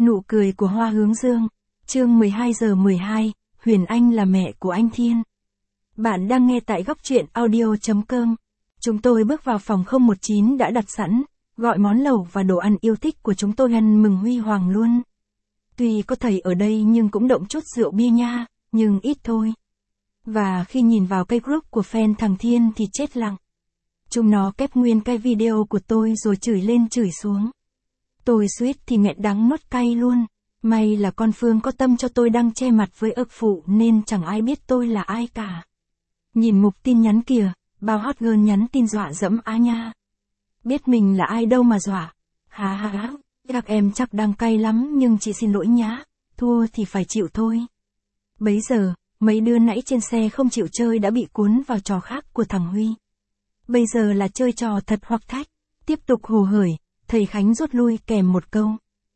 Nụ cười của Hoa Hướng Dương. Chương 12 giờ 12, Huyền Anh là mẹ của anh Thiên. Bạn đang nghe tại góc truyện audio.com. Chúng tôi bước vào phòng 019 đã đặt sẵn, gọi món lẩu và đồ ăn yêu thích của chúng tôi ăn mừng huy hoàng luôn. Tuy có thầy ở đây nhưng cũng động chút rượu bia nha, nhưng ít thôi. Và khi nhìn vào cái group của fan thằng Thiên thì chết lặng. Chúng nó kép nguyên cái video của tôi rồi chửi lên chửi xuống. Tôi suýt thì nghẹn đắng nuốt cay luôn. May là con Phương có tâm cho tôi đăng che mặt với ức phụ nên chẳng ai biết tôi là ai cả. Nhìn mục tin nhắn kìa, bao hot girl nhắn tin dọa dẫm á nha. Biết mình là ai đâu mà dọa. Ha ha ha, các em chắc đang cay lắm nhưng chị xin lỗi nhá, thua thì phải chịu thôi. Bấy giờ, mấy đứa nãy trên xe không chịu chơi đã bị cuốn vào trò khác của thằng Huy. Bây giờ là chơi trò thật hoặc thách, tiếp tục hồ hởi, thầy Khánh rút lui kèm một câu.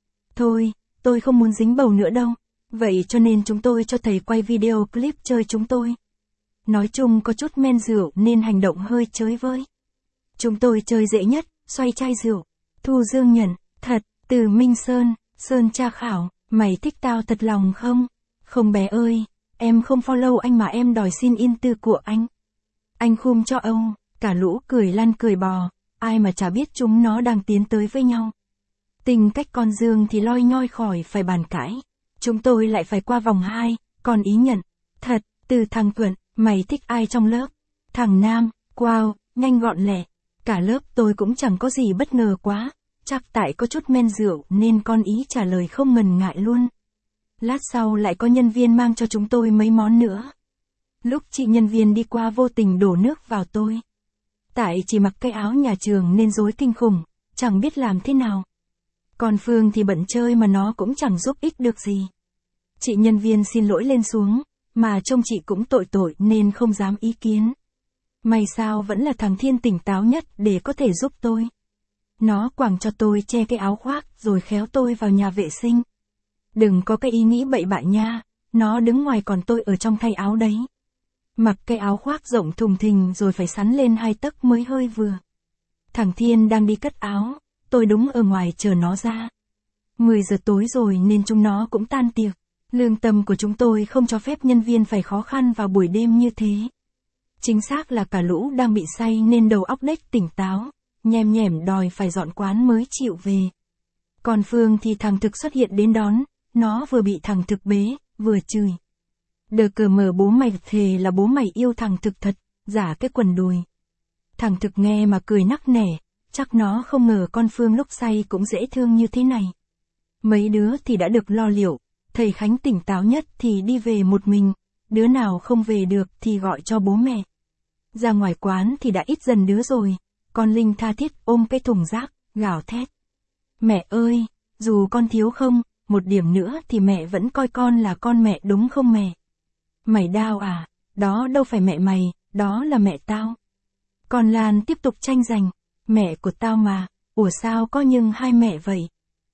Thôi, tôi không muốn dính bầu nữa đâu, vậy cho nên chúng tôi cho thầy quay video clip chơi chúng tôi. Nói chung có chút men rượu nên hành động hơi chới với. Chúng tôi chơi dễ nhất, xoay chai rượu. Thu Dương nhận, thật, từ Minh Sơn, Sơn tra khảo, mày thích tao thật lòng không? Không bé ơi, em không follow anh mà em đòi xin in tư của anh. Anh khum cho ông, cả lũ cười lăn cười bò, ai mà chả biết chúng nó đang tiến tới với nhau. Tình cách con Dương thì loi nhoi khỏi phải bàn cãi. Chúng tôi lại phải qua vòng 2, còn ý nhận. Thật, từ thằng Thuận, mày thích ai trong lớp? Thằng Nam, wow, nhanh gọn lẹ. Cả lớp tôi cũng chẳng có gì bất ngờ quá. Chắc tại có chút men rượu nên con ý trả lời không ngần ngại luôn. Lát sau lại có nhân viên mang cho chúng tôi mấy món nữa. Lúc chị nhân viên đi qua vô tình đổ nước vào tôi. Tại chỉ mặc cái áo nhà trường nên rối kinh khủng, chẳng biết làm thế nào. Còn Phương thì bận chơi mà nó cũng chẳng giúp ích được gì. Chị nhân viên xin lỗi lên xuống, mà trông chị cũng tội nên không dám ý kiến. May sao vẫn là thằng Thiên tỉnh táo nhất để có thể giúp tôi. Nó quàng cho tôi che cái áo khoác rồi khéo tôi vào nhà vệ sinh. Đừng có cái ý nghĩ bậy bạ nha, nó đứng ngoài còn tôi ở trong thay áo đấy. Mặc cái áo khoác rộng thùng thình rồi phải sắn lên 2 tấc mới hơi vừa. Thằng Thiên đang đi cất áo, tôi đúng ở ngoài chờ nó ra. 10 giờ tối rồi nên chúng nó cũng tan tiệc. Lương tâm của chúng tôi không cho phép nhân viên phải khó khăn vào buổi đêm như thế. Chính xác là cả lũ đang bị say nên đầu óc đếch tỉnh táo, nhem nhẻm đòi phải dọn quán mới chịu về. Còn Phương thì thằng Thực xuất hiện đến đón, nó vừa bị thằng Thực bế, vừa chửi. Đờ cờ mờ bố mày thề là bố mày yêu thằng Thực thật, giả cái quần đùi. Thằng Thực nghe mà cười nắc nẻ, chắc nó không ngờ con Phương lúc say cũng dễ thương như thế này. Mấy đứa thì đã được lo liệu, thầy Khánh tỉnh táo nhất thì đi về một mình, đứa nào không về được thì gọi cho bố mẹ. Ra ngoài quán thì đã ít dần đứa rồi, con Linh tha thiết ôm cái thùng rác, gào thét. Mẹ ơi, dù con thiếu không, một điểm nữa thì mẹ vẫn coi con là con mẹ đúng không mẹ? Mày đau à, đó đâu phải mẹ mày, đó là mẹ tao. Còn Lan tiếp tục tranh giành, mẹ của tao mà, ủa sao có nhưng hai mẹ vậy?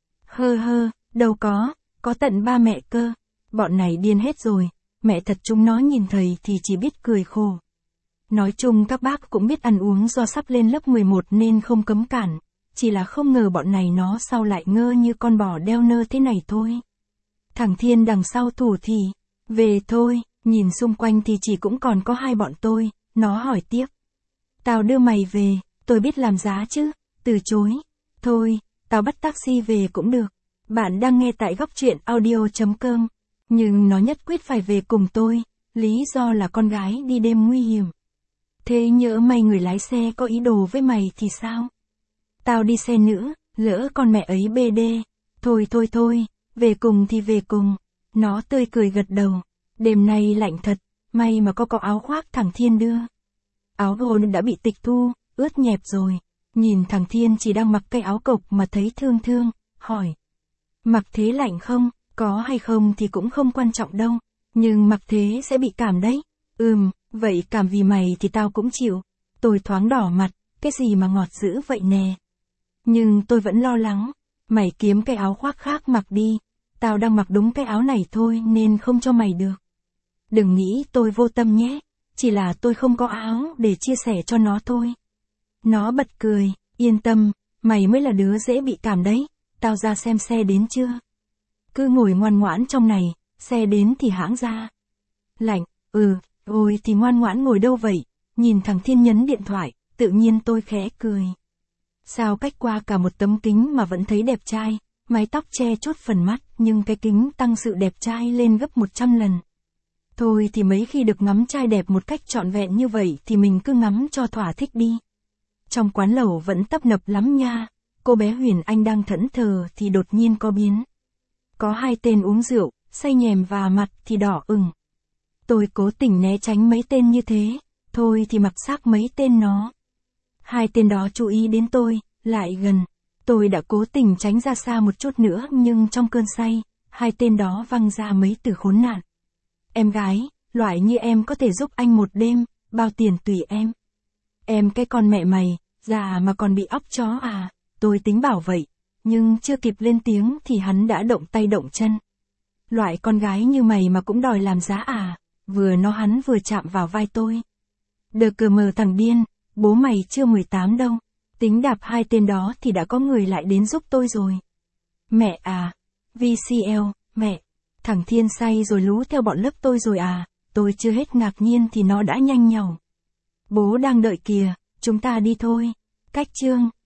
Hơ, đâu có tận 3 mẹ cơ, bọn này điên hết rồi, mẹ thật chúng nó nhìn thầy thì chỉ biết cười khổ. Nói chung các bác cũng biết ăn uống do sắp lên lớp 11 nên không cấm cản, chỉ là không ngờ bọn này nó sau lại ngơ như con bò đeo nơ thế này thôi. Thằng Thiên đằng sau thủ thì, về thôi, nhìn xung quanh thì chỉ cũng còn có 2 bọn tôi, nó hỏi tiếp. Tao đưa mày về, tôi biết làm giá chứ, từ chối. Thôi, tao bắt taxi về cũng được. Bạn đang nghe tại góc truyện audio.com, nhưng nó nhất quyết phải về cùng tôi, lý do là con gái đi đêm nguy hiểm. Thế nhỡ mày người lái xe có ý đồ với mày thì sao? Tao đi xe nữa, lỡ con mẹ ấy bê đê. Thôi, về cùng thì về cùng. Nó tươi cười gật đầu. Đêm nay lạnh thật, may mà có áo khoác thằng Thiên đưa. Áo gồn đã bị tịch thu, ướt nhẹp rồi. Nhìn thằng Thiên chỉ đang mặc cái áo cộc mà thấy thương, hỏi. Mặc thế lạnh không, có hay không thì cũng không quan trọng đâu, nhưng mặc thế sẽ bị cảm đấy. Vậy cảm vì mày thì tao cũng chịu. Tôi thoáng đỏ mặt, cái gì mà ngọt dữ vậy nè. Nhưng tôi vẫn lo lắng, mày kiếm cái áo khoác khác mặc đi, tao đang mặc đúng cái áo này thôi nên không cho mày được. Đừng nghĩ tôi vô tâm nhé, chỉ là tôi không có áo để chia sẻ cho nó thôi. Nó bật cười, yên tâm, mày mới là đứa dễ bị cảm đấy, tao ra xem xe đến chưa? cứ ngồi ngoan ngoãn trong này, xe đến thì hãng ra. Lạnh, ôi thì ngoan ngoãn ngồi đâu vậy, nhìn thằng Thiên nhấn điện thoại, tự nhiên tôi khẽ cười. Sao cách qua cả một tấm kính mà vẫn thấy đẹp trai, mái tóc che chốt phần mắt, nhưng cái kính tăng sự đẹp trai lên gấp 100 lần. Thôi thì mấy khi được ngắm trai đẹp một cách trọn vẹn như vậy thì mình cứ ngắm cho thỏa thích đi. Trong quán lẩu vẫn tấp nập lắm nha, cô bé Huyền Anh đang thẫn thờ thì đột nhiên có biến. Có hai tên uống rượu, say nhèm và mặt thì đỏ ửng. Tôi cố tình né tránh mấy tên như thế, thôi thì mặc xác mấy tên nó. Hai tên đó chú ý đến tôi, lại gần. Tôi đã cố tình tránh ra xa một chút nữa nhưng trong cơn say, hai tên đó văng ra mấy từ khốn nạn. Em gái, loại như em có thể giúp anh một đêm, bao tiền tùy em. Em cái con mẹ mày, già mà còn bị óc chó à, tôi tính bảo vậy, nhưng chưa kịp lên tiếng thì hắn đã động tay động chân. Loại con gái như mày mà cũng đòi làm giá à, vừa nói hắn vừa chạm vào vai tôi. Đờ cờ mờ thằng điên, bố mày chưa 18 đâu, tính đạp hai tên đó thì đã có người lại đến giúp tôi rồi. Mẹ à, VCL, mẹ, thằng Thiên say rồi lú theo bọn lớp tôi rồi à, tôi chưa hết ngạc nhiên thì nó đã nhanh nhảu. Bố đang đợi kìa, chúng ta đi thôi. Cách chương